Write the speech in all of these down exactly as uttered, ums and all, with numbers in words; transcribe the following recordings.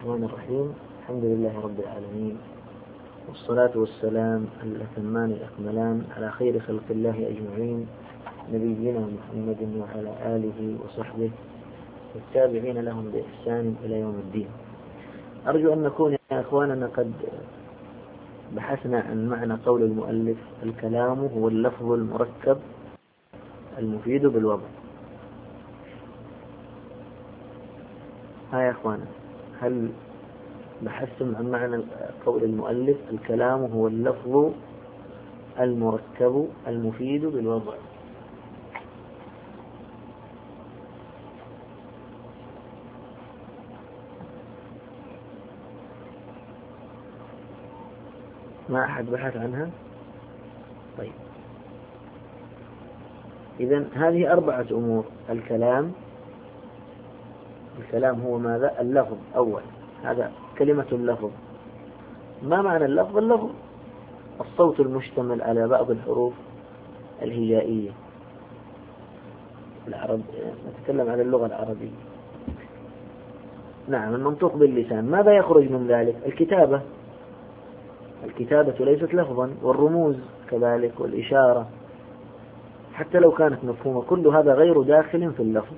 الرحمن الرحيم. الحمد لله رب العالمين، والصلاة والسلام الأتمان الأكملان على خير خلق الله أجمعين، نبينا محمد وعلى آله وصحبه والتابعين لهم بإحسان إلى يوم الدين. أرجو أن نكون يا أخواننا قد بحثنا عن معنى قول المؤلف: الكلام هو اللفظ المركب المفيد بالوضع. ها يا أخوانا، هل بحثتم عن معنى قول المؤلف: الكلام هو اللفظ المركب المفيد بالوضع؟ ما أحد بحث عنها؟ طيب، إذن هذه أربعة أمور. الكلام الكلام هو ماذا؟ اللفظ. أول، هذا كلمة اللفظ. ما معنى اللفظ؟ اللفظ الصوت المشتمل على بعض الحروف الهجائية. العرب نتكلم عن اللغة العربية. نعم، المنطوق باللسان. ماذا يخرج من ذلك؟ الكتابة. الكتابة ليست لفظا، والرموز كذلك، والإشارة حتى لو كانت مفهومة، كل هذا غير داخل في اللفظ.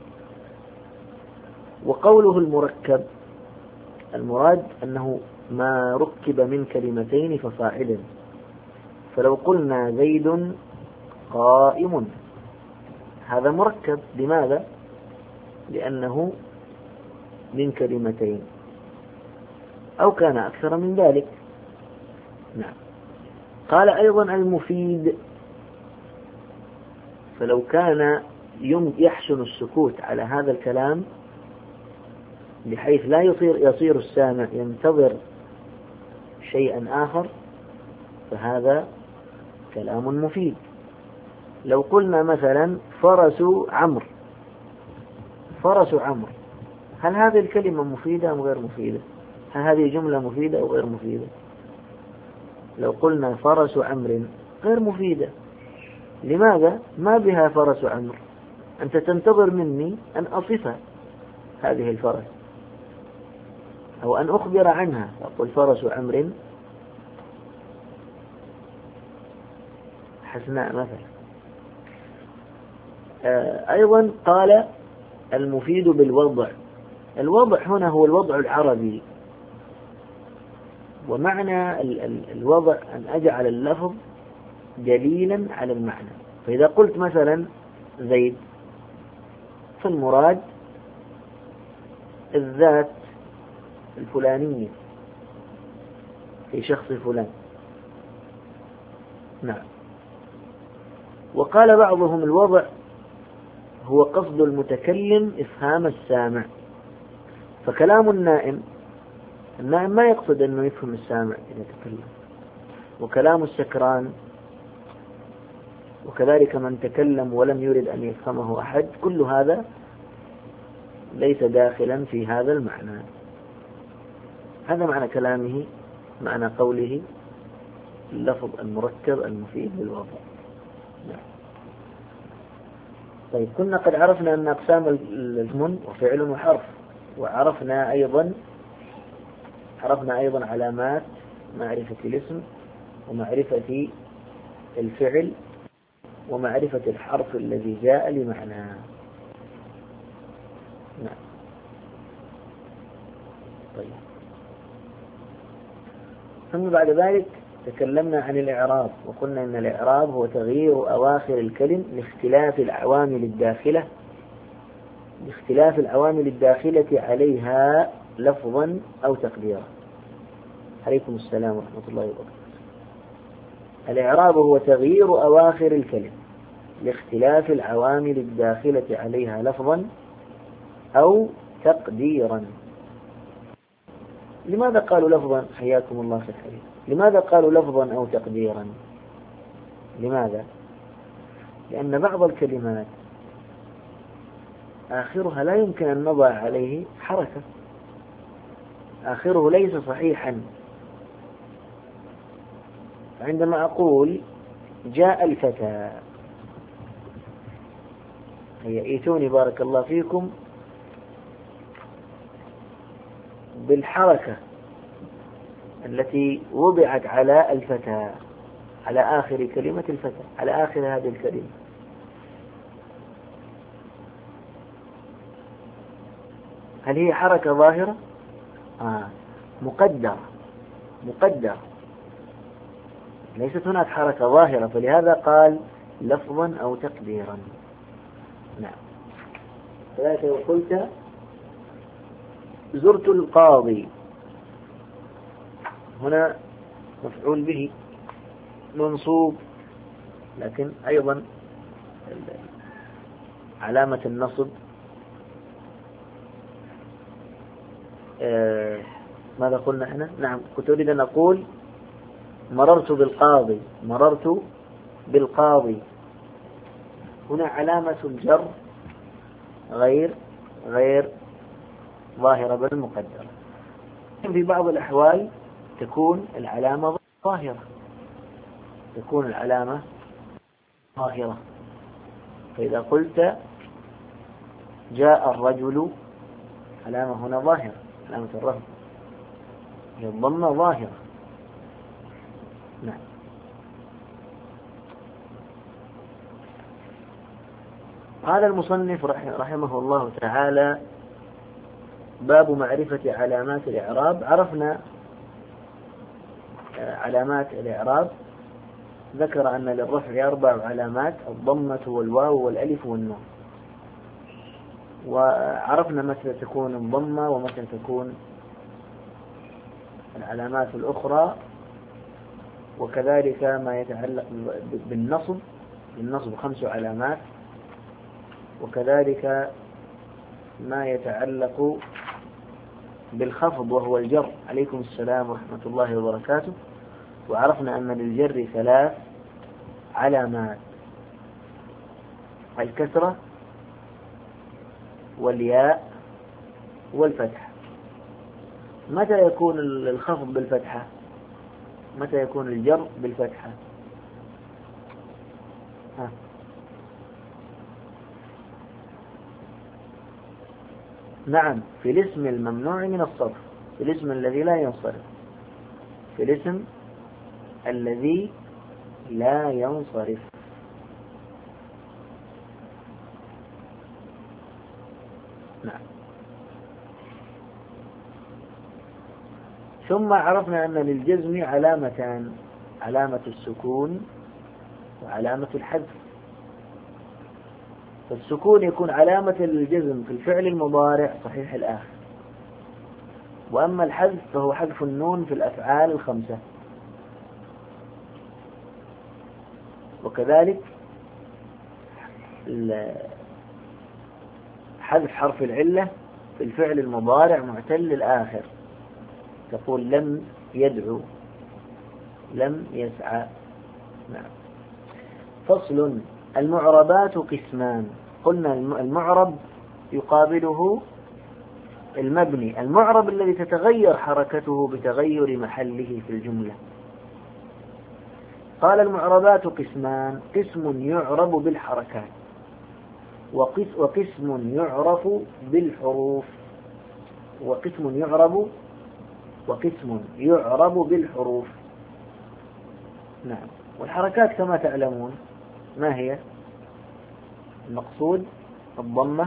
وقوله المركب، المراد أنه ما ركب من كلمتين فصاعدا. فلو قلنا زيد قائم، هذا مركب. لماذا؟ لأنه من كلمتين، أو كان أكثر من ذلك. نعم. قال أيضا المفيد، فلو كان يحسن السكوت على هذا الكلام بحيث لا يصير يصير السامع ينتظر شيئا آخر، فهذا كلام مفيد. لو قلنا مثلا فرس عمرو، فرس عمرو، هل هذه الكلمة مفيدة أم غير مفيدة؟ هل هذه جملة مفيدة أو غير مفيدة؟ لو قلنا فرس عمرو غير مفيدة. لماذا؟ ما بها فرس عمرو، أنت تنتظر مني أن أصف هذه الفرس أو أن أخبر عنها، أقول فرس عمرو حسناء مثلا. أيضا قال المفيد بالوضع. الوضع هنا هو الوضع العربي، ومعنى الوضع أن أجعل اللفظ دليلا على المعنى. فإذا قلت مثلا زيد، فالمراد الذات الفلانية في شخص فلان. نعم. وقال بعضهم الوضع هو قصد المتكلم إفهام السامع. فكلام النائم، النائم ما يقصد أنه يفهم السامع إذا تكلم. وكلام السكران، وكذلك من تكلم ولم يرد أن يفهمه أحد، كل هذا ليس داخلا في هذا المعنى. هذا معنى كلامه، معنى قوله اللفظ المركب المفيد بالوضع. نعم. طيب، كنا قد عرفنا أن أقسام الاسم وفعل وحرف، وعرفنا أيضا عرفنا أيضا علامات معرفة الاسم ومعرفة الفعل ومعرفة الحرف الذي جاء لمعناه. نعم. طيب، ثم بعد ذلك تكلمنا عن الإعراب، وقلنا أن الإعراب هو تغيير أواخر الكلم لاختلاف العوامل الداخلة لاختلاف العوامل الداخلة عليها لفظا أو تقديرا. عليكم السلام ورحمة الله وبركاته. الإعراب هو تغيير أواخر الكلم لاختلاف العوامل الداخلة عليها لفظا أو تقديرا. لماذا قالوا لفظا؟ حياكم الله في الحديث. لماذا قالوا لفظا أو تقديرا؟ لماذا؟ لأن بعض الكلمات آخرها لا يمكن أن نضع عليه حركة، آخره ليس صحيحا. عندما أقول جاء الفتى، هيا ايتوني بارك الله فيكم بالحركة التي وضعت على الفتى، على آخر كلمة الفتى، على آخر هذه الكلمة. هل هي حركة ظاهرة؟ آه مقدرة، مقدرة، ليست هناك حركة ظاهرة، فلهذا قال لفظا أو تقديرا. نعم. ثلاثة وقلت زرت القاضي، هنا مفعول به منصوب، لكن أيضا علامة النصب آه ماذا قلنا احنا؟ نعم، كنت أريد أن أقول مررت بالقاضي، مررت بالقاضي، هنا علامة الجر غير غير ظاهرة بل مقدرة. في بعض الأحوال تكون العلامة ظاهرة، تكون العلامة ظاهرة، فإذا قلت جاء الرجل، علامة هنا ظاهرة، علامة الرفع هي الضمة ظاهرة. نعم. قال المصنف رحمه الله تعالى باب معرفة علامات الإعراب. عرفنا علامات الإعراب، ذكر أن للرفع أربع علامات: الضمة والواو والألف والنون، وعرفنا متى تكون الضمة ومتى تكون العلامات الأخرى، وكذلك ما يتعلق بالنصب، بالنصب خمس علامات، وكذلك ما يتعلق بالخفض وهو الجر. عليكم السلام ورحمة الله وبركاته. وعرفنا أن للجر ثلاث علامات: الكسرة والياء والفتحة. متى يكون الخفض بالفتحة؟ متى يكون الجر بالفتحة؟ ها. نعم، في الاسم الممنوع من الصرف، في الاسم الذي لا ينصرف، في الاسم الذي لا ينصرف. نعم. ثم عرفنا أن للجزم علامتان: علامة السكون وعلامة الحذف. فالسكون يكون علامة للجزم في الفعل المضارع صحيح الآخر، وأما الحذف فهو حذف النون في الأفعال الخمسة. وكذلك حذف حرف العلة في الفعل المضارع معتل الآخر، تقول لم يدعو، لم يسعى. نعم. فصل: المعربات قسمان. قلنا المعرب يقابله المبني، المعرب الذي تتغير حركته بتغير محله في الجملة. قال المعربات قسمان: قسم يعرب بالحركات، وقسم يعرف بالحروف، وقسم يعرب وقسم يعرب بالحروف. نعم. والحركات كما تعلمون ما هي؟ المقصود الضمة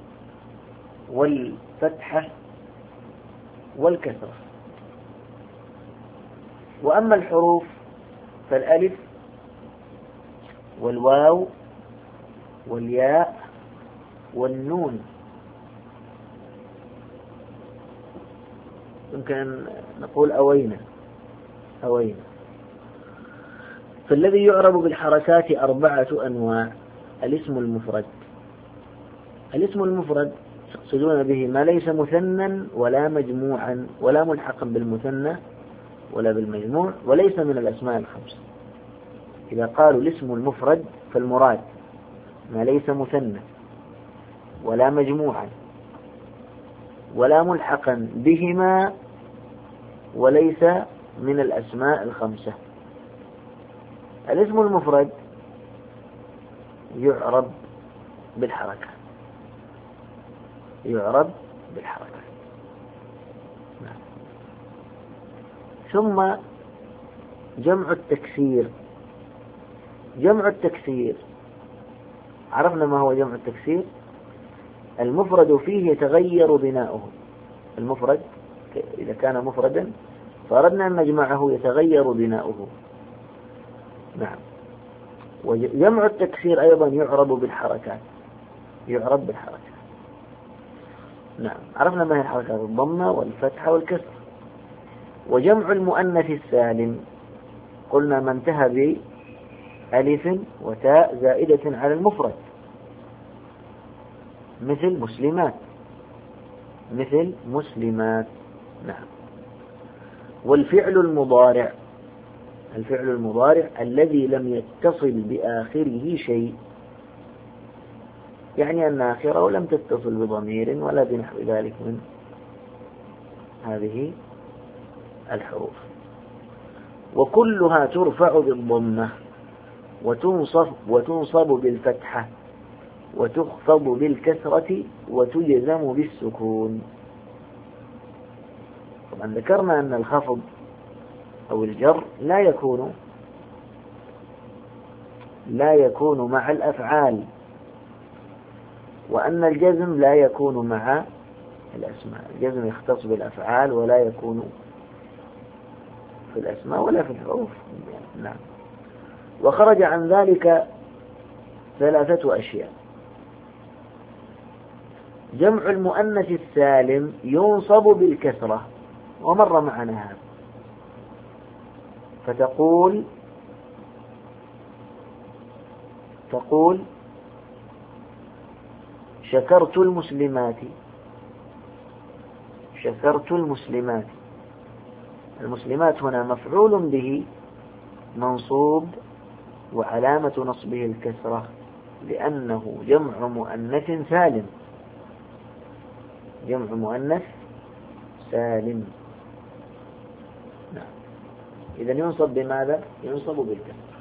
والفتحة والكسرة. وأما الحروف فالألف والواو والياء والنون. يمكن نقول أوينا أوينا. فالذي يعرب بالحركات أربعة أنواع: الاسم المفرد. الاسم المفرد يقصدون به ما ليس مثنى ولا مجموعا ولا ملحقا بالمثنى ولا بالمجموع، وليس من الأسماء الخمس. إذا قالوا الاسم المفرد فالمراد ما ليس مثنى ولا مجموعا ولا ملحقا بهما وليس من الأسماء الخمسة. الاسم المفرد يعرب بالحركة، يعرب بالحركة. نعم. ثم جمع التكسير. جمع التكسير عرفنا ما هو جمع التكسير. المفرد فيه يتغير بناؤه. المفرد إذا كان مفردا فأردنا أن نجمعه يتغير بناؤه. نعم. وجمع التكسير أيضا يعرب بالحركات. يعرب بالحركات. نعم. عرفنا ما هي الحركات: الضمة والفتحة والكسر. وجمع المؤنث السالم قلنا ما انتهى بألف وتاء زائدة على المفرد، مثل مسلمات. مثل مسلمات. نعم. والفعل المضارع، الفعل المضارع الذي لم يتصل بآخره شيء، يعني أن آخره لم تتصل بضمير ولا بنحو ذلك من هذه الحروف. وكلها ترفع بالضمة وتنصب, وتنصب بالفتحة وتخفض بالكسرة وتجزم بالسكون. طبعا ذكرنا أن الخفض أو الجر لا يكون لا يكون مع الأفعال، وأن الجزم لا يكون مع الأسماء. الجزم يختص بالأفعال ولا يكون في الأسماء ولا في الحروف. نعم. وخرج عن ذلك ثلاثة أشياء. جمع المؤنث السالم ينصب بالكسرة، ومر معنا هذا. فتقول تقول شكرت المسلمات. شكرت المسلمات. المسلمات هنا مفعول به منصوب وعلامة نصبه الكسرة لأنه جمع مؤنث سالم. جمع مؤنث سالم. نعم. إذن ينصب بماذا؟ ينصب بالكسرة.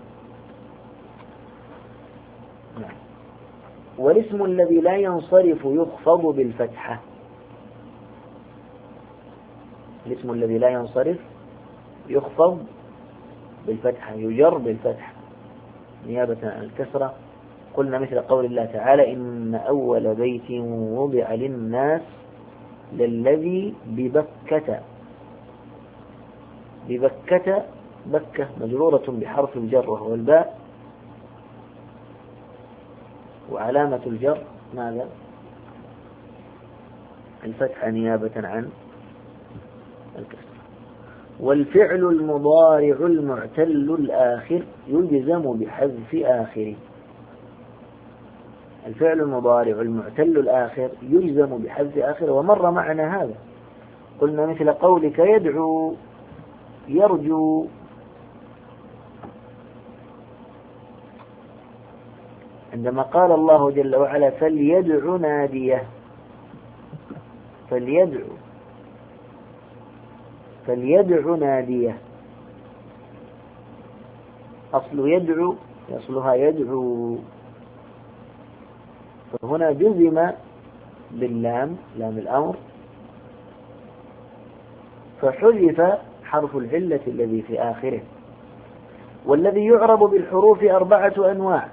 نعم. والاسم الذي لا ينصرف يخفض بالفتحة. الاسم الذي لا ينصرف يخفض بالفتحة، يجر بالفتحة نيابة عن الكسرة. قلنا مثل قول الله تعالى: إن أول بيت وضع للناس للذي ببكة. ببكة، بكة مجرورة بحرف الجر وهو الباء، وعلامة الجر ماذا؟ الفتحة نيابة عن الكسر. والفعل المضارع المعتل الآخر يجزم بحذف آخره. الفعل المضارع المعتل الآخر يجزم بحذف آخره، ومر معنا هذا. قلنا مثل قولك يدعو، يرجو. عندما قال الله جل وعلا: فليدع ناديه. فليدع فليدع ناديه. أصل يدعو، أصلها يدعو، فهنا جزم باللام، لام الأمر، فحذف حرف العلة الذي في آخره. والذي يعرب بالحروف أربعة أنواع: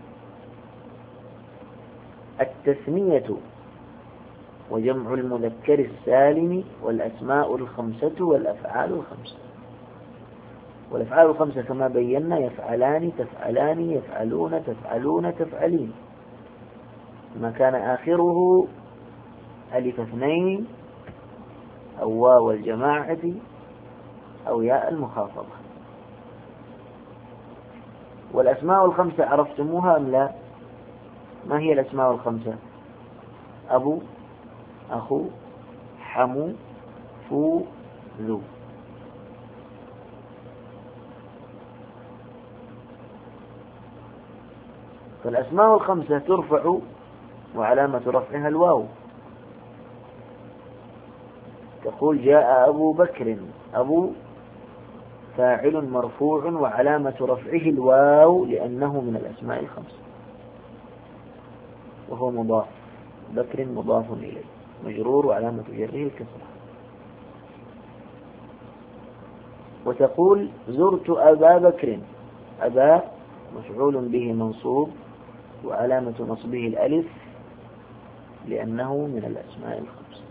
التثنية وجمع المذكر السالم والأسماء الخمسة والأفعال الخمسة. والأفعال الخمسة كما بينا: يفعلان، تفعلان، يفعلون، تفعلون، تفعلين، ما كان آخره ألف اثنين أو واو الجماعة أو ياء المخاطبة. والأسماء الخمسة عرفتموها أم لا؟ ما هي الأسماء الخمسة؟ أبو، أخو، حمو، فو، ذو. فالأسماء الخمسة ترفع وعلامة رفعها الواو. تقول جاء أبو بكر. أبو فاعل مرفوع وعلامة رفعه الواو لأنه من الأسماء الخمسة، وهو مضاف. بكر مضاف إليه مجرور وعلامة جره الكسرة. وتقول زرت أبا بكر. أبا مفعول به منصوب وعلامة نصبه الألف لأنه من الأسماء الخمسة.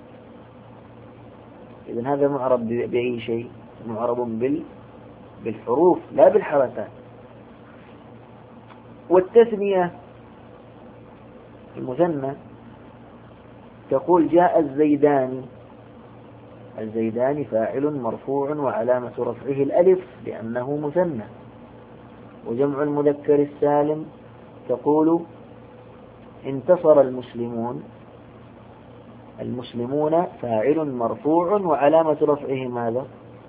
إذن هذا معرب بأي شيء؟ معرب بال بالحروف لا بالحركات. والتثنية المثنى تقول جاء الزيدان. الزيدان فاعل مرفوع وعلامة رفعه الألف لأنه مثنى. وجمع المذكر السالم تقول انتصر المسلمون. المسلمون فاعل مرفوع وعلامة رفعه ماذا؟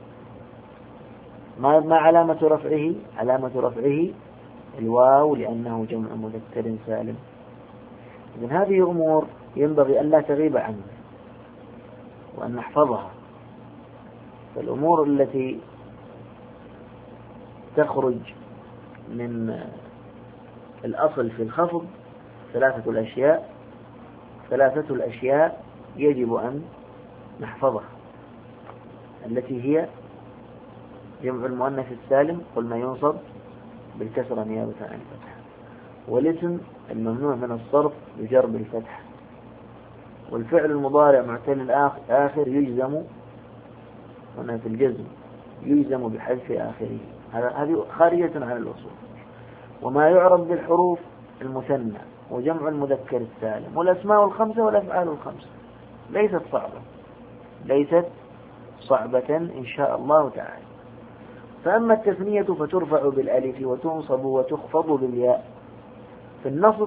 ما ما علامة رفعه؟ علامة رفعه الواو لأنه جمع مذكر سالم. إذن هذه أمور ينبغي أن لا تغيب عنها وأن نحفظها. فالأمور التي تخرج من الأصل في الخفض ثلاثة الأشياء ثلاثة الأشياء يجب أن نحفظها، التي هي جمع المؤنث السالم قلنا ينصب بالكسرة نيابة عن الفتح، والاسم الممنوع من الصرف بجر بالفتح، والفعل المضارع معتل الآخر يجزم هنا في الجزم يجزم بحذف آخره. هذه خارجة عن الأصول. وما يعرب بالحروف المثنى وجمع المذكر السالم والأسماء الخمسة والأفعال الخمسة ليست صعبة ليست صعبة إن شاء الله تعالى. فأما التثنية فترفع بالألف وتنصب وتخفض بالياء في النصب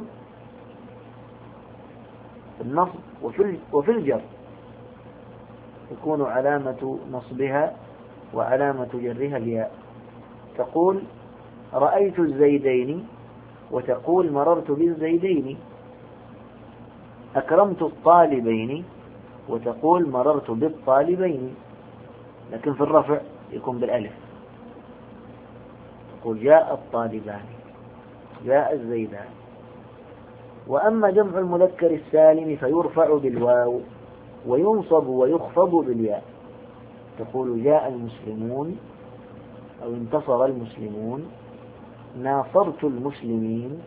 في النصب وفي وفي الجر تكون علامة نصبها وعلامة جرها الياء. تقول رأيت الزيدين وتقول مررت بالزيدين. أكرمت الطالبين وتقول مررت بالطالبين. لكن في الرفع يكون بالألف، تقول جاء الطالبان جاء الزيدان. وأما جمع المذكر السالم فيرفع بالواو وينصب ويخفض بالياء. تقول جاء المسلمون أو انتصر المسلمون، ناصرت المسلمين،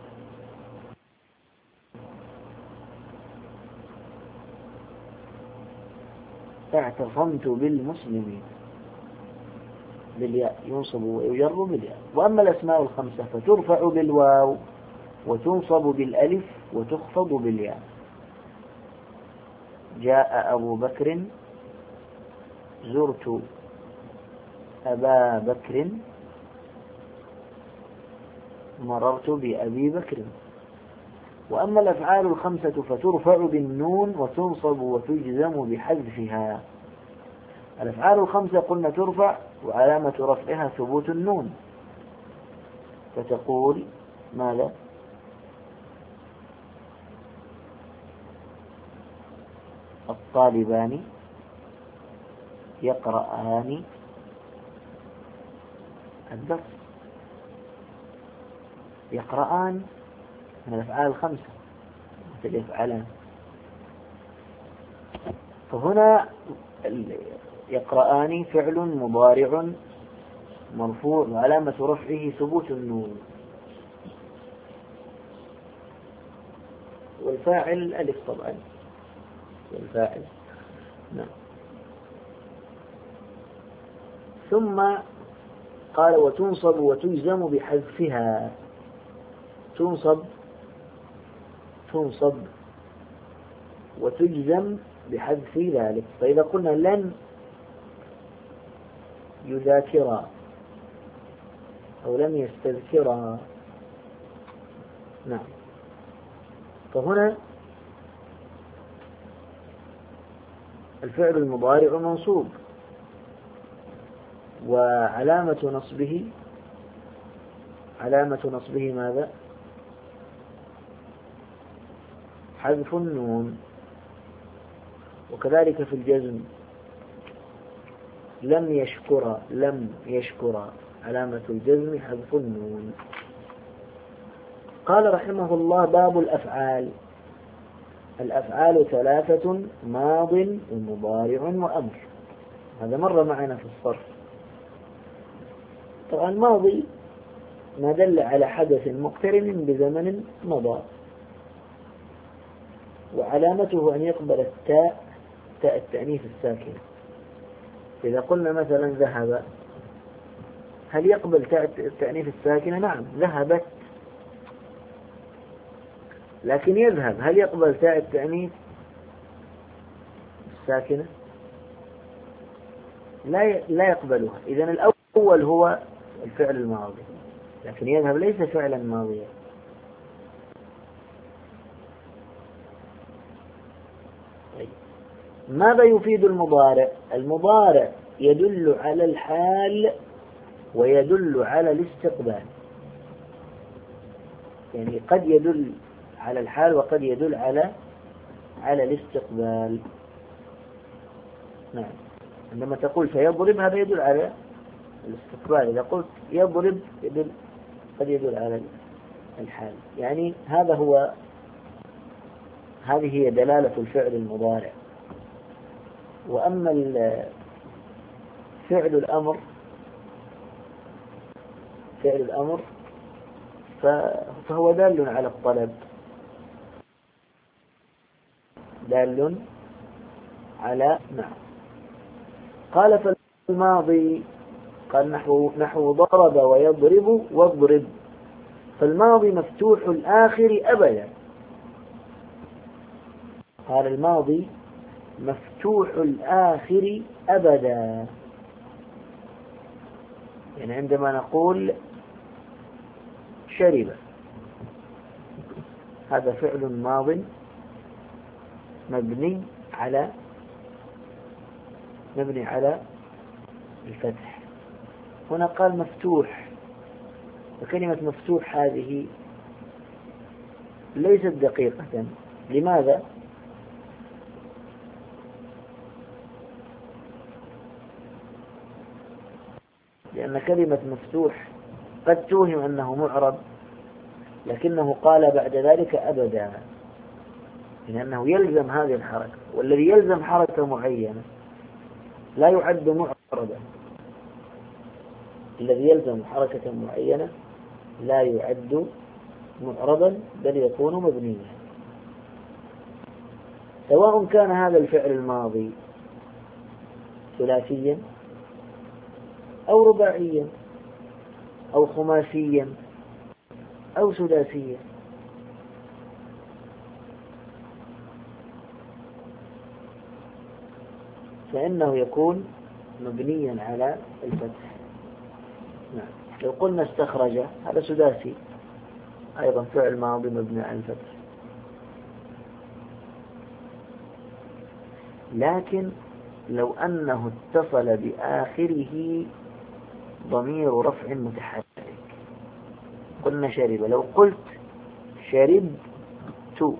اعتصمت بالمسلمين. بالياء ينصب ويجر بالياء. وأما الأسماء الخمسة فترفع بالواو وتنصب بالألف وتخفض بالياء. جاء أبو بكر، زرت أبا بكر، مررت بأبي بكر. وأما الأفعال الخمسة فترفع بالنون وتنصب وتجزم بحذفها. الأفعال الخمسة قلنا ترفع وعلامة رفعها ثبوت النون، فتقول ماذا؟ الطالبان يقرآن الدرس. يقرآن من الأفعال الخمسة مثل يفعلان. فهنا يقرآن فعل مضارع مرفوع وعلامة رفعه ثبوت النون، والفاعل ألف طبعا، والفاعل نعم. ثم قال وتنصب وتجزم بحذفها. تنصب تنصب وتجزم بحذف ذلك. فإذا قلنا لن يذاكرا أو لم يستذكرا، نعم، فهنا الفعل المضارع منصوب وعلامة نصبه علامة نصبه ماذا؟ حذف النون. وكذلك في الجزم لم يشكر لم يشكر علامة الجزم حذف النون. قال رحمه الله باب الأفعال. الأفعال ثلاثة: ماض ومضارع وأمر. هذا مر معنا في الصرف. طبعا الماضي ما دل على حدث مقترن بزمن مضى، وعلامته أن يقبل التاء تاء التأنيث الساكنة. إذا قلنا مثلا ذهب، هل يقبل تاء التأنيث الساكنة؟ نعم، ذهبت. لكن يذهب، هل يقبل تاء التأنيث الساكنة؟ لا لا يقبلها. إذن الأول هو الفعل الماضي، لكن يذهب ليس فعلا ماضيا. طيب، ماذا يفيد المضارع؟ المضارع يدل على الحال ويدل على الاستقبال، يعني قد يدل على الحال وقد يدل على على الاستقبال. نعم، عندما تقول سيضرب هذا يدل على الاستقبال، إذا قلت يضرب يدل قد يدل على الحال. يعني هذا هو هذه هي دلالة الفعل المضارع. وأما فعل الأمر فعل الأمر فهو دال على الطلب، دال على نعم. قال فالماضي، قال نحو نحو ضرب ويضرب واضرب، فالماضي مفتوح الآخر أبدا. قال الماضي مفتوح الآخر أبدا، يعني عندما نقول شرب، هذا فعل ماض مبني على مبني على الفتح. هنا قال مفتوح، وكلمة مفتوح هذه ليست دقيقة. لماذا؟ لأن كلمة مفتوح قد توهم أنه معرب، لكنه قال بعد ذلك أبدا، لأنه يلزم هذه الحركة، والذي يلزم حركة معينة لا يعد معربا. الذي يلزم حركة معينة لا يعد معربا، بل يكون مبنيا، سواء كان هذا الفعل الماضي ثلاثيا أو رباعيا أو خماسيا أو سداسيا. فإنه يكون مبنيا على الفتح. نعم. لو قلنا استخرج، هذا سداسي أيضا، فعل ماضي مبني على الفتح. لكن لو أنه اتصل بآخره ضمير رفع متحرك، قلنا شرب، لو قلت شربت،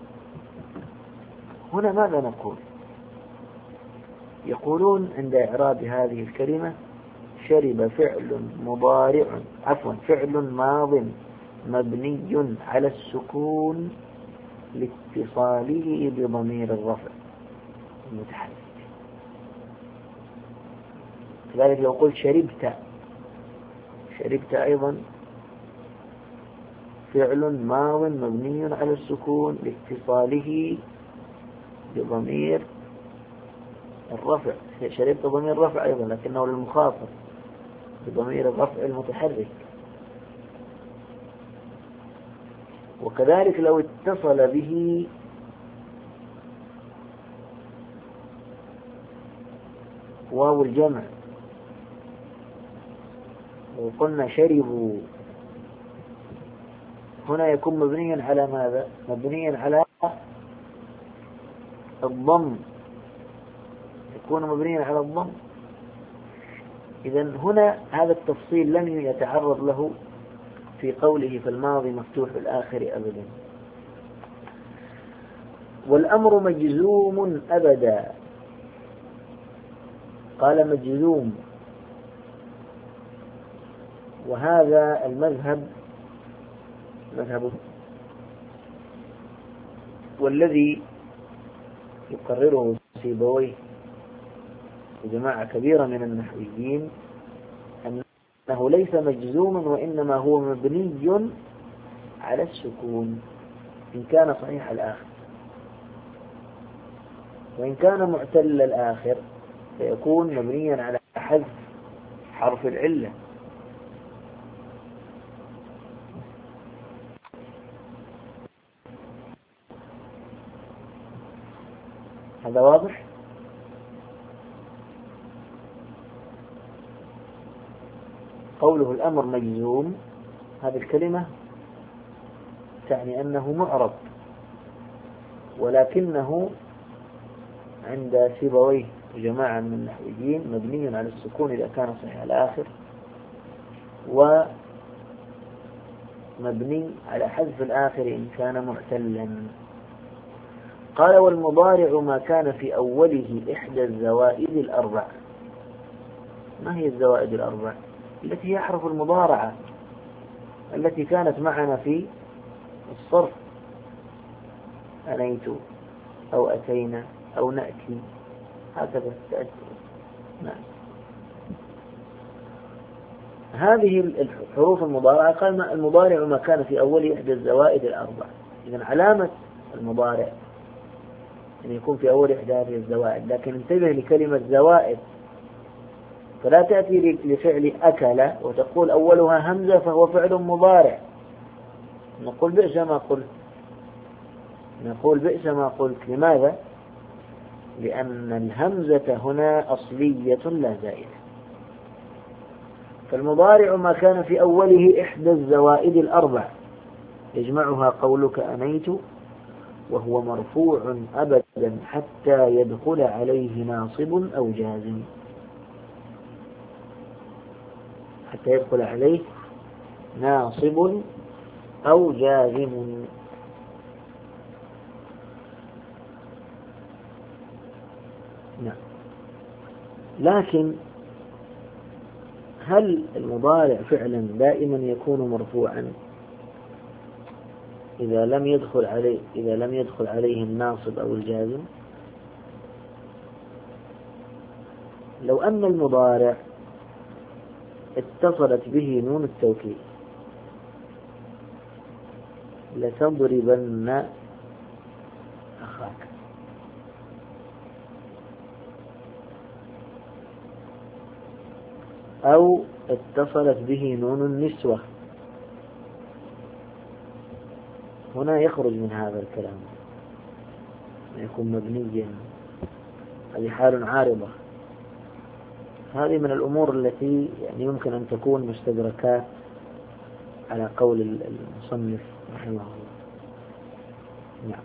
هنا ماذا نقول؟ يقولون عند إعراب هذه الكلمة شرب فعل مضارع عفوا فعل ماض مبني على السكون لاتصاله بضمير الرفع المتحرك. كذلك لو قلت شربت، شربت أيضا فعل ماض مبني على السكون لاتصاله بضمير الرفع. شربت ضمير الرفع أيضا، لكنه للمخاطب بضمير الرفع المتحرك. وكذلك لو اتصل به واو الجمع، وقلنا شربوا، هنا يكون مبنيا على ماذا؟ مبنيا على الضم، يكون مبنيا على الضم. إذن هنا هذا التفصيل لم يتعرض له في قوله فالماضي مفتوح الآخر أبدا. والأمر مجزوم أبدا، قال مجزوم، وهذا المذهب مذهب والذي يقرره سيبويه وجماعة كبيرة من النحويين، أن أنه ليس مجزوما وإنما هو مبني على السكون إن كان صحيح الآخر، وإن كان معتل الآخر فيكون مبنيا على حذف حرف العلة. هذا واضح؟ قوله الأمر مجزوم، هذه الكلمة تعني أنه معرب، ولكنه عند سيبويه جماعة من النحويين مبني على السكون إذا كان صحيح الآخر، ومبني على حذف الآخر إن كان معتلا. قال والمضارع ما كان في أوله إحدى الزوائد الأربع. ما هي الزوائد الأربع؟ التي هي حرف المضارعة التي كانت معنا في الصرف، أنيت أو أتينا أو نأتي، هكذا تأتي. نعم. هذه الحروف المضارعة قال المضارع ما كان في أوله إحدى الزوائد الأربع. إذن علامة المضارع أن يكون في أول إحدى هذه الزوائد، لكن انتبه لكلمة زوائد، فلا تأتي لفعل أكل وتقول أولها همزة فهو فعل مضارع. نقول بئس ما قلت، نقول بئس ما قلت. لماذا؟ لأن الهمزة هنا أصلية لا زائدة. فالمضارع ما كان في أوله إحدى الزوائد الأربع يجمعها قولك أنيت، وهو مرفوع أبدا حتى يدخل عليه ناصب أو جازم، حتى يدخل عليه ناصب أو جازم. نعم. لكن هل المضارع فعلا دائما يكون مرفوعا إذا لم يدخل عليه إذا لم يدخل عليه الناصب أو الجازم؟ لو أن المضارع اتصلت به نون التوكيد لتضربن أخاك، أو اتصلت به نون النسوة، هنا يخرج من هذا الكلام يكون مبنيا. هذه حال عارضة. هذه من الأمور التي يعني يمكن أن تكون مستدركات على قول المصنف رحمه الله. نعم.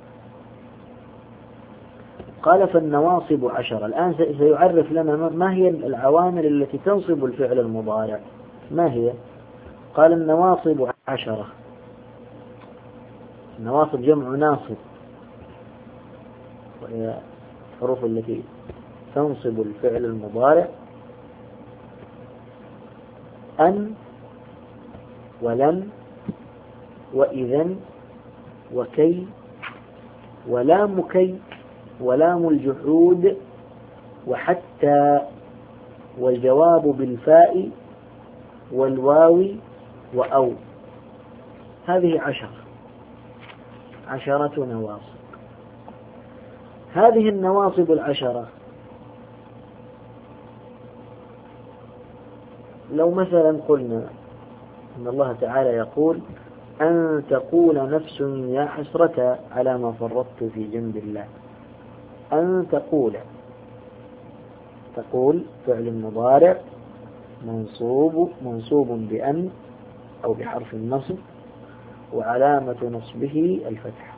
قال فالنواصب عشرة. الآن سيعرف لنا ما هي العوامل التي تنصب الفعل المضارع. ما هي؟ قال النواصب عشرة. النواصب جمع ناصب، وهي الحروف التي تنصب الفعل المضارع: أن ولن وإذن وكي ولام كي ولام الجحود وحتى والجواب بالفاء والواو وأو. هذه عشرة عشرة نواصب. هذه النواصب العشرة لو مثلا قلنا أن الله تعالى يقول: أن تقول نفس يا حسرة على ما فرطت في جنب الله. أن تقول، تقول فعل مضارع منصوب منصوب بأن أو بحرف النصب، وعلامة نصبه الفتح.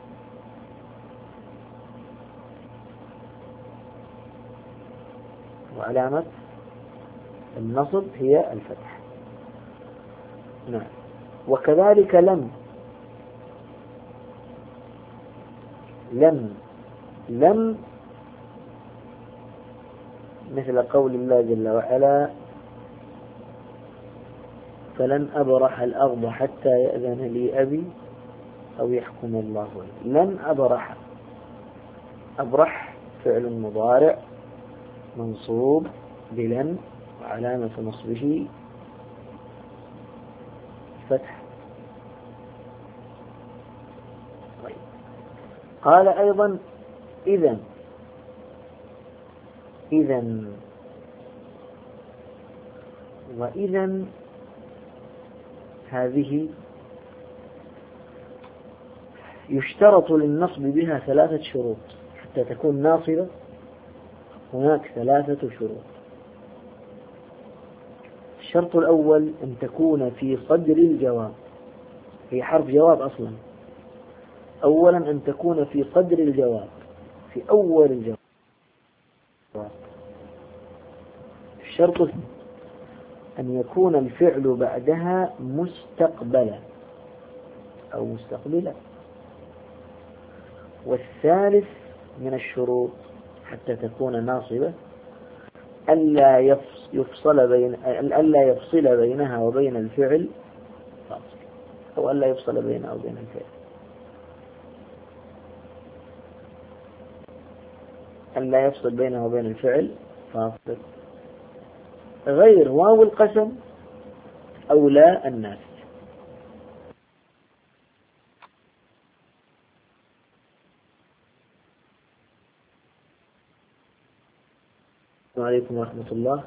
وعلامة النصب هي الفتح. نعم. وكذلك لم لم لم مثل قول الله جل وعلا: فلن أبرح الأرض حتى يأذن لي أبي أو يحكم الله لي. لن أبرح، أبرح فعل مضارع منصوب بلن، وعلامة نصبه الفتح. طيب. قال أيضا إذن إذن وإذن هذه يشترط للنصب بها ثلاثة شروط حتى تكون ناصبة. هناك ثلاثة شروط. الشرط الأول أن تكون في صدر الجواب، هي حرف جواب أصلا. أولا أن تكون في صدر الجواب، في أول الجواب. الشرط الثاني أن يكون الفعل بعدها مستقبلا أو مستقبلا. والثالث من الشروط حتى تكون ناصبة ألا يفصل بين ألا يفصل بينها وبين الفعل فاصل، أو ألا يفصل بينها وبين الفعل ألا يفصل بينها وبين الفعل فاصل غير واو القسم أو لا النافية. السلام عليكم ورحمة الله.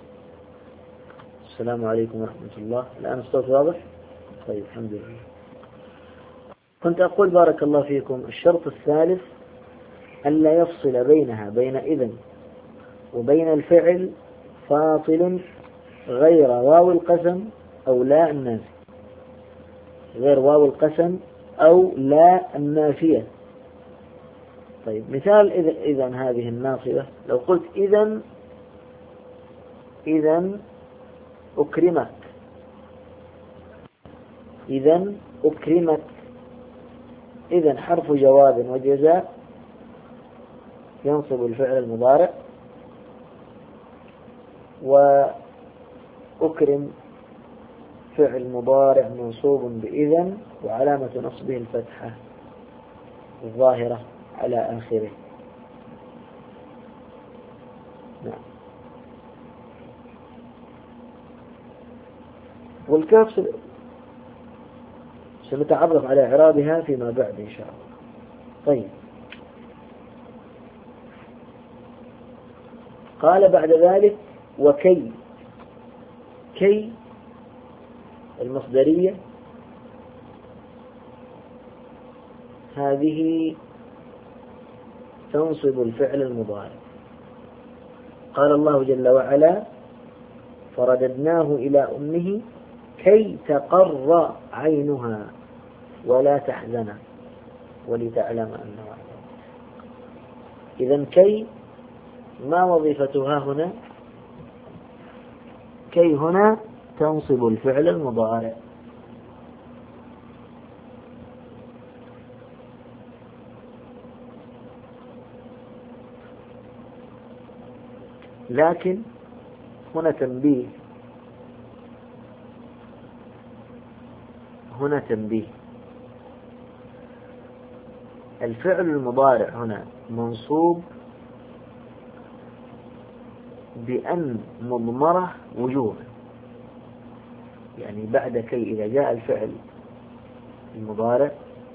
السلام عليكم ورحمة الله. الآن الصوت واضح؟ طيب الحمد لله. كنت أقول بارك الله فيكم الشرط الثالث ألا يفصل بينها بين إذن وبين الفعل فاصل غير واو القسم أو لا النافية، غير واو القسم أو لا النافية. طيب مثال إذن هذه الناصبة، لو قلت إذن إذن أكرمك، إذن أكرمك، إذن حرف جواب وجزاء ينصب الفعل المضارع، وأكرم فعل مضارع منصوب بإذن وعلامة نصبه الفتحة الظاهرة على آخره. نعم. والكاف سنتعرف على إعرابها فيما بعد إن شاء الله. طيب. قال بعد ذلك وكي، كي المصدرية هذه تنصب الفعل المضارع. قال الله جل وعلا فرددناه إلى أمه كي تقر عينها ولا تحزن ولتعلم أن وعده. إذن كي ما وظيفتها هنا؟ كي هنا تنصب الفعل المضارع. لكن هنا تنبيه، هنا تنبيه. الفعل المضارع هنا منصوب بأن مضمرة وجوبا، يعني بعد كي إذا جاء الفعل المضارع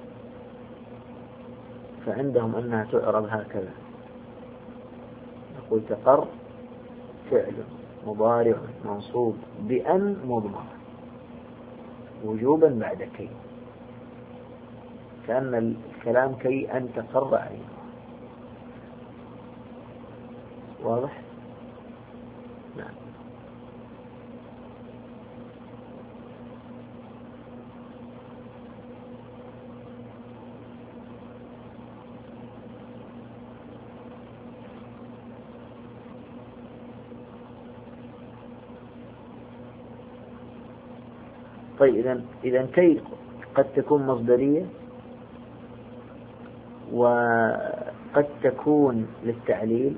فعندهم أنها تعرب هكذا، نقول تقر فعل مضارع منصوب بأن مضمرة وجوبا بعد كي، كأن الكلام كي أن تقر عينه. واضح؟ نعم. طيب إذا إذا كي قد تكون مصدرية وقد تكون للتعليل.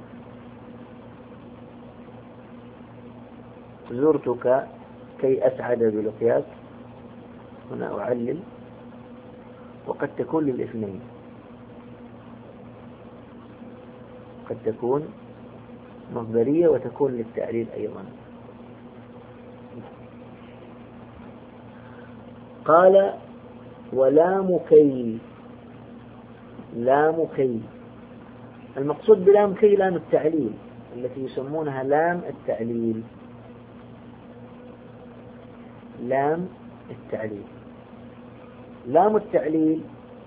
زرتك كي أسعد بلقياك، هنا أعلل. وقد تكون للاثنين، قد تكون مصدرية وتكون للتعليل أيضا. قال ولام كي، لام كي، المقصود بلام كي لام التعليل التي يسمونها لام التعليل، لام التعليل. لام التعليل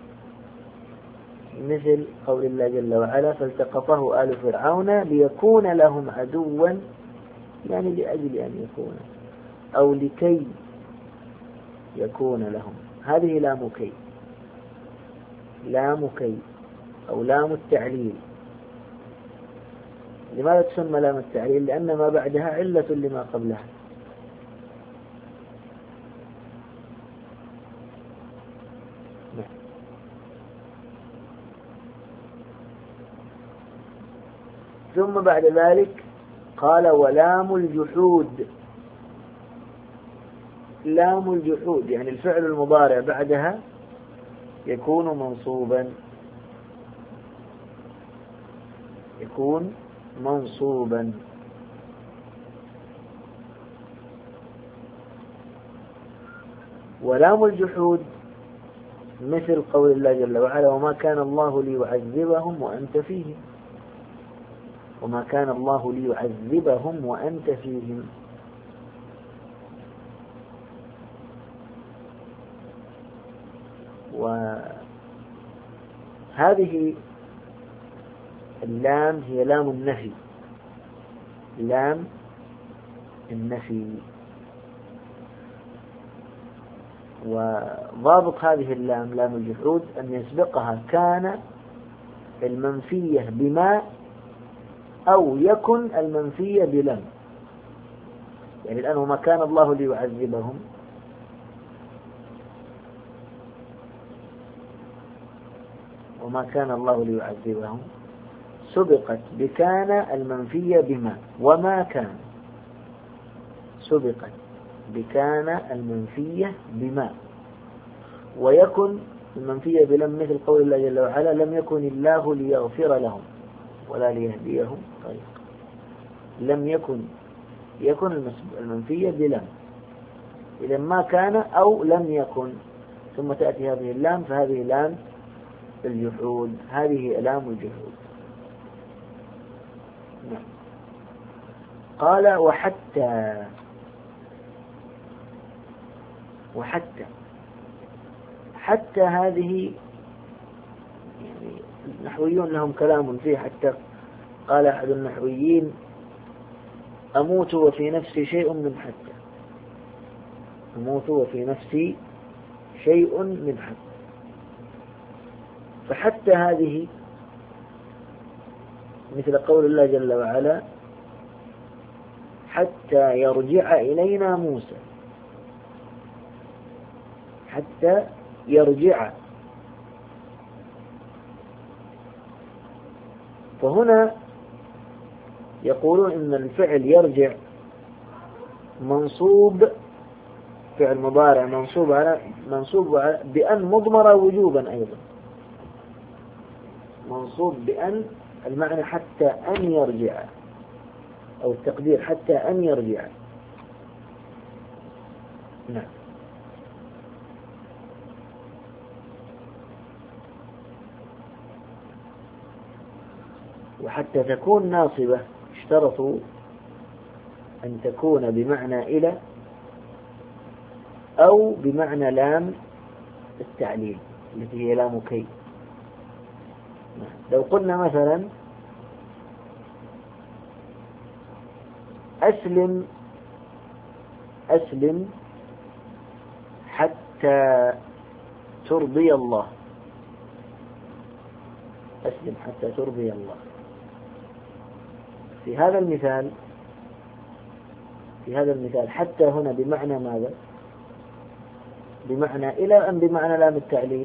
مثل قول الله جل وعلا فالتقطه آل فرعون ليكون لهم عدوا، يعني لأجل أن يكون أو لكي يكون لهم، هذه لام كي، لام كي أو لام التعليل. لماذا تسمى لام التعليل؟ لأن ما بعدها علة لما قبلها. ثم بعد ذلك قال ولام الجحود، لام الجحود يعني الفعل المضارع بعدها يكون منصوبا، يكون منصوبا. ولام الجحود مثل قول الله جل وعلا وما كان الله ليعذبهم وأنت فيهم، وما كان الله ليعذبهم وأنت فيهم. وهذه اللام هي لام النفي، لام النفي. وضابط هذه اللام لام الجحود أن يسبقها كان المنفية بما أو يكن المنفية بلم، يعني الآن وما كان الله ليعذبهم، وما كان الله ليعذبهم سبقت بكان المنفية بما، وما كان سبقت بكان المنفية بما، ويكن المنفية بلم مثل قول الله جل وعلا لم يكن الله ليغفر لهم ولا ليهديهم طريقا. لم يكن، يكن المنفية بلم، إذا ما كان أو لم يكن ثم تأتي هذه اللام، فهذه لام الجحود، هذه لام الجحود. نعم. قال وحتى، وحتى حتى هذه يعني النحويون لهم كلام فيه. حتى قال أحد النحويين أموت وفي نفسي شيء من حتى، أموت وفي نفسي شيء من حتى. فحتى هذه مثل قول الله جل وعلا حتى يرجع إلينا موسى، حتى يرجع. فهنا يقولون إن الفعل يرجع منصوب، فعل مضارع منصوب على منصوب على بأن مضمرة وجوبا، أيضا منصوب بأن، المعنى حتى أن يرجع، أو التقدير حتى أن يرجع. نعم. وحتى تكون ناصبة اشترطوا أن تكون بمعنى إلى أو بمعنى لام التعليل التي هي لام كي. لو قلنا مثلا أسلم، أسلم حتى ترضي الله، أسلم حتى ترضي الله. في هذا المثال، في هذا المثال حتى هنا بمعنى ماذا؟ بمعنى إلى أم بمعنى لام التعليل؟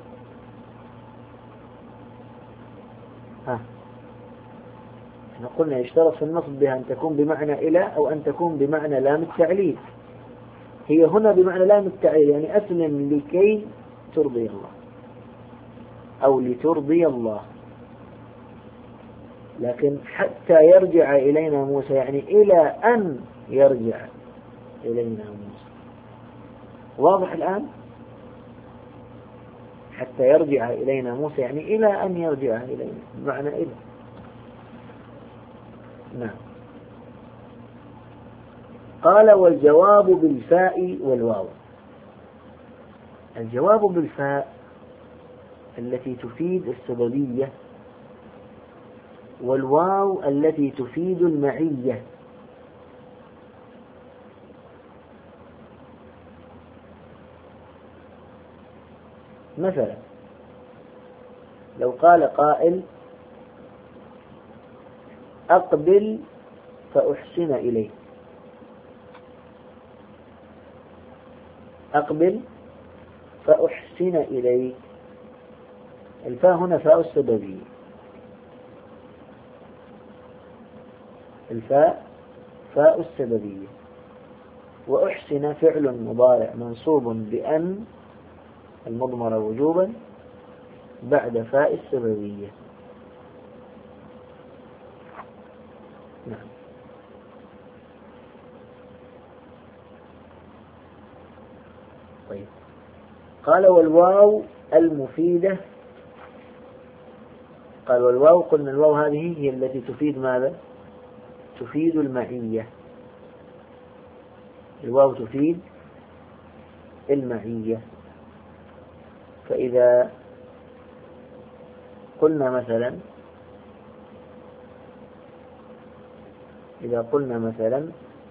ها، احنا قلنا يشترط في النصب بها أن تكون بمعنى إلى أو أن تكون بمعنى لام التعليل. هي هنا بمعنى لام التعليل، يعني أسلم لكي ترضي الله أو لترضي الله. لكن حتى يرجع إلينا موسى يعني إلى أن يرجع إلينا موسى. واضح الآن؟ حتى يرجع إلينا موسى، يعني إلى أن يرجع إلينا، بمعنى إلى. نعم. قال والجواب بالفاء والواو. الجواب بالفاء التي تفيد السببية، والواو التي تفيد المعية. مثلا لو قال قائل أقبل فأحسن إليك، أقبل فأحسن إليك، الفاء هنا فاء السببية، الفاء فاء السببية، وأحسن فعل مضارع منصوب بأن المضمرة وجوبا بعد فاء السببية. نعم. طيب. قال والواو المفيدة، قال والواو، قلنا الواو هذه هي التي تفيد ماذا؟ تفيد المعية، الواو تفيد المعية. فإذا قلنا مثلا إذا قلنا مثلا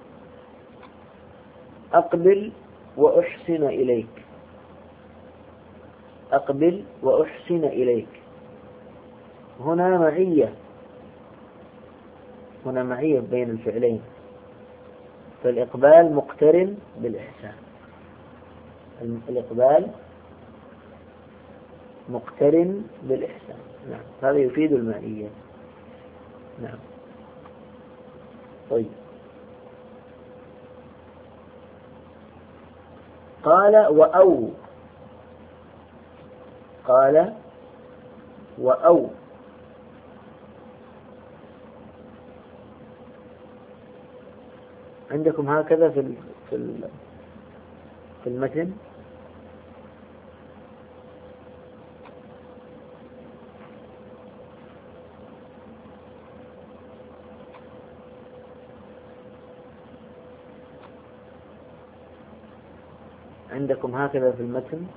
أقبل وأحسن إليك، أقبل وأحسن إليك، هنا معية، هنا معية بين الفعلين، فالإقبال مقترن بالإحسان، الإقبال مقترن بالإحسان. نعم، هذا يفيد المعية. نعم. طيب. قال وأو، قال وأو، عندكم هكذا في في في المتن، عندكم هكذا في المتن،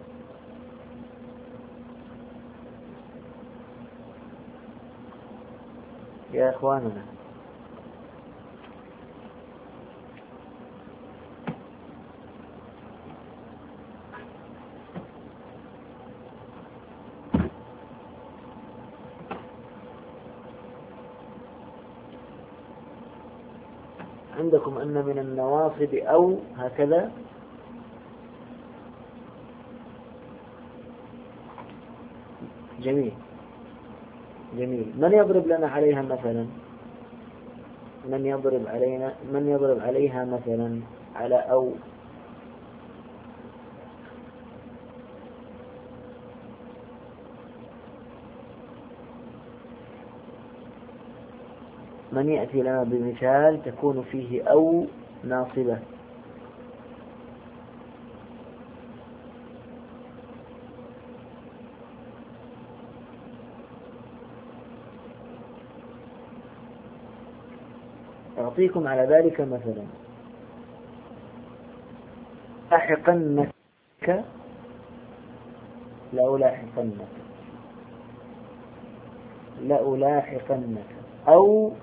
يا إخواننا. عندكم أن من النواصب أو هكذا، جميل جميل. من يضرب لنا عليها مثلا؟ من يضرب علينا من يضرب عليها مثلا على أو؟ من يأتي لنا بمثال تكون فيه أو ناصبة؟ أعطيكم على ذلك مثلا، أحقنك، لألاحقنك، لألاحقنك، أو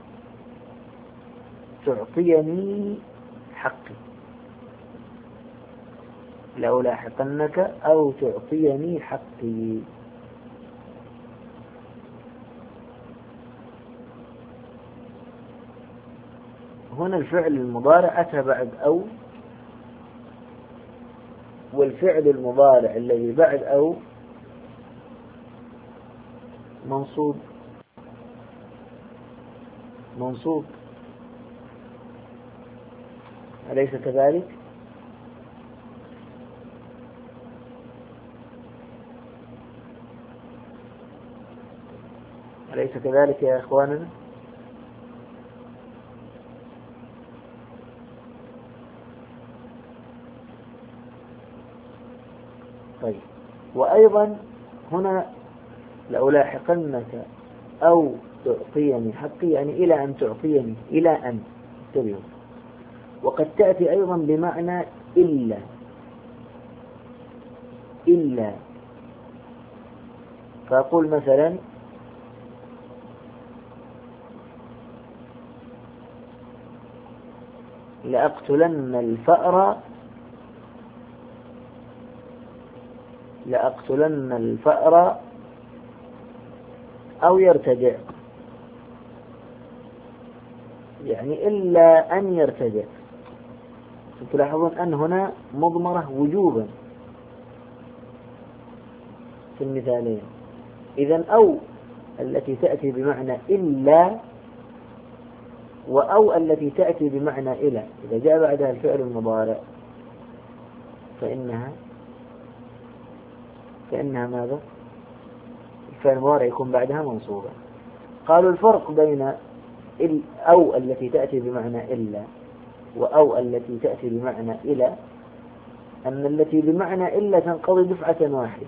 تعطيني حقي، لألاحقنك أو تعطيني حقي. هنا الفعل المضارع أتى بعد أو، والفعل المضارع الذي بعد أو منصوب، منصوب، أليس كذلك؟ أليس كذلك يا إخواننا؟ طيب. وأيضا هنا لألاحقنك أو تعطيني حقي، يعني إلى أن تعطيني، إلى أن تبيه. وقد تأتي أيضا بمعنى إلا إلا فأقول مثلا لأقتلن الفأر لأقتلن الفأر أو يرتدع، يعني إلا أن يرتدع. تلاحظون أن هنا مضمرة وجوبا في المثالين. إذن أو التي تأتي بمعنى إلا، وأو التي تأتي بمعنى إلى، إذا جاء بعدها الفعل المضارع فإنها فإنها ماذا؟ الفعل المضارع يكون بعدها منصوبا. قالوا الفرق بين أو التي تأتي بمعنى إلا وأو التي تأتي بمعنى إلى أن التي بمعنى إلا تنقضي دفعة واحدة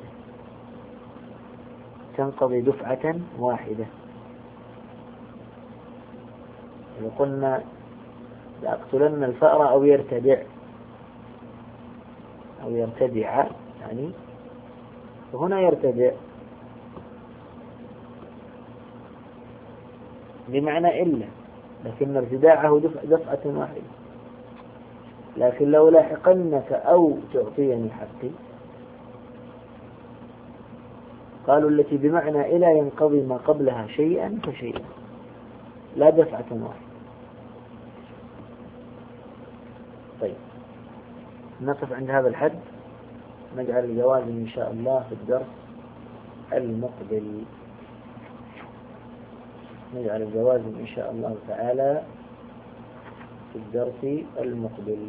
تنقضي دفعة واحدة إذا قلنا لأقتلن الفأر أو يرتدع أو يرتدع، يعني وهنا يرتدع بمعنى إلا، لكن ارتداعه دفعة واحدة. لكن لو لاحقنك أو تعطيني حقي، قالوا التي بمعنى إلى ينقضي ما قبلها شيئا فشيئا لا دفعة واحدة. طيب نقف عند هذا الحد، نجعل الجوازم إن شاء الله في الدرس المقبل نجعل الجوازم إن شاء الله تعالى في الدرس المقبل.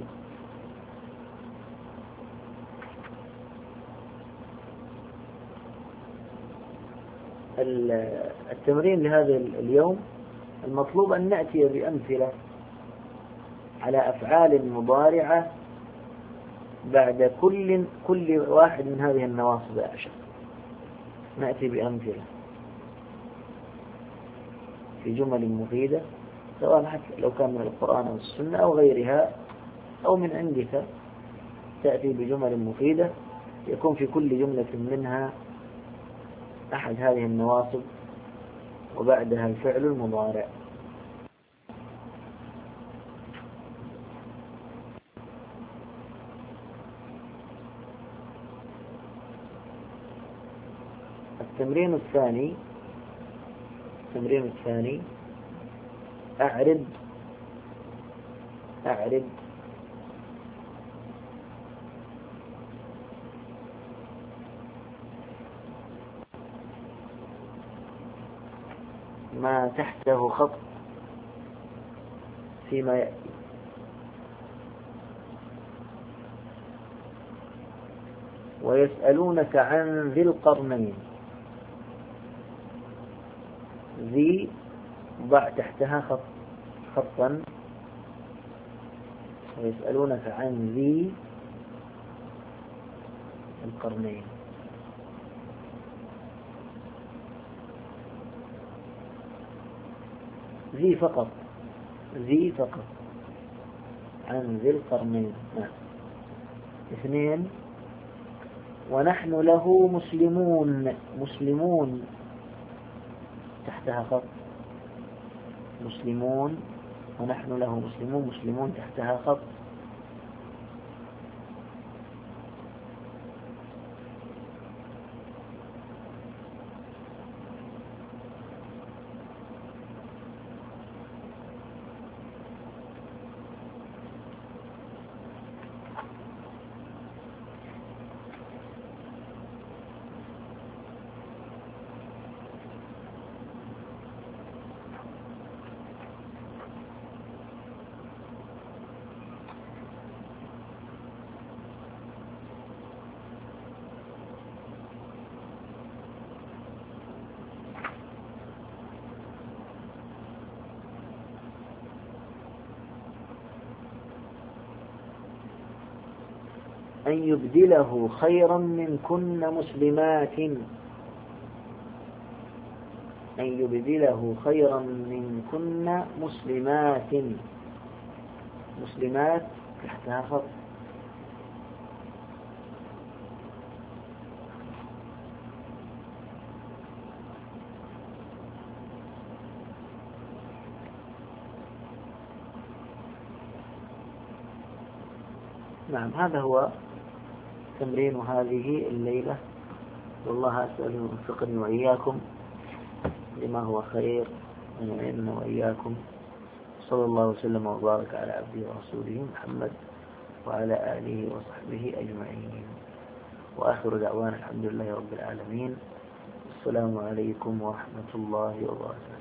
التمرين لهذا اليوم المطلوب أن نأتي بأمثلة على أفعال مضارعة بعد كل كل واحد من هذه النواصب العشر، نأتي بأمثلة في جمل مفيدة، سواء حتى لو كان من القرآن أو السنة أو غيرها أو من عندك، تأتي بجمل مفيدة يكون في كل جملة منها أحد هذه النواصب وبعدها الفعل المضارع. التمرين الثاني التمرين الثاني أعرب أعرب ما تحته خط فيما يأتي. ويسألونك عن ذي القرنين، ذي ضع تحتها خط خطا ويسألونك عن ذي القرنين. ذي فقط ذي فقط عن ذي القرنين. اثنين ونحن له مسلمون، مسلمون تحتها خط، مسلمون ونحن له مسلمون، مسلمون تحتها خط. أن يبدله خيرا منكن مسلمات أن يبدله خيرا منكن مسلمات مسلمات تحتها خط. نعم، هذا هو تمرين هذه الليلة، والله أسأل أن يوفقني وإياكم لما هو خير ويعيننا وإياكم. صلى الله وسلم وبارك على عبده ورسوله محمد وعلى آله وصحبه أجمعين، وآخر دعوانا الحمد لله رب العالمين. السلام عليكم ورحمة الله وبركاته.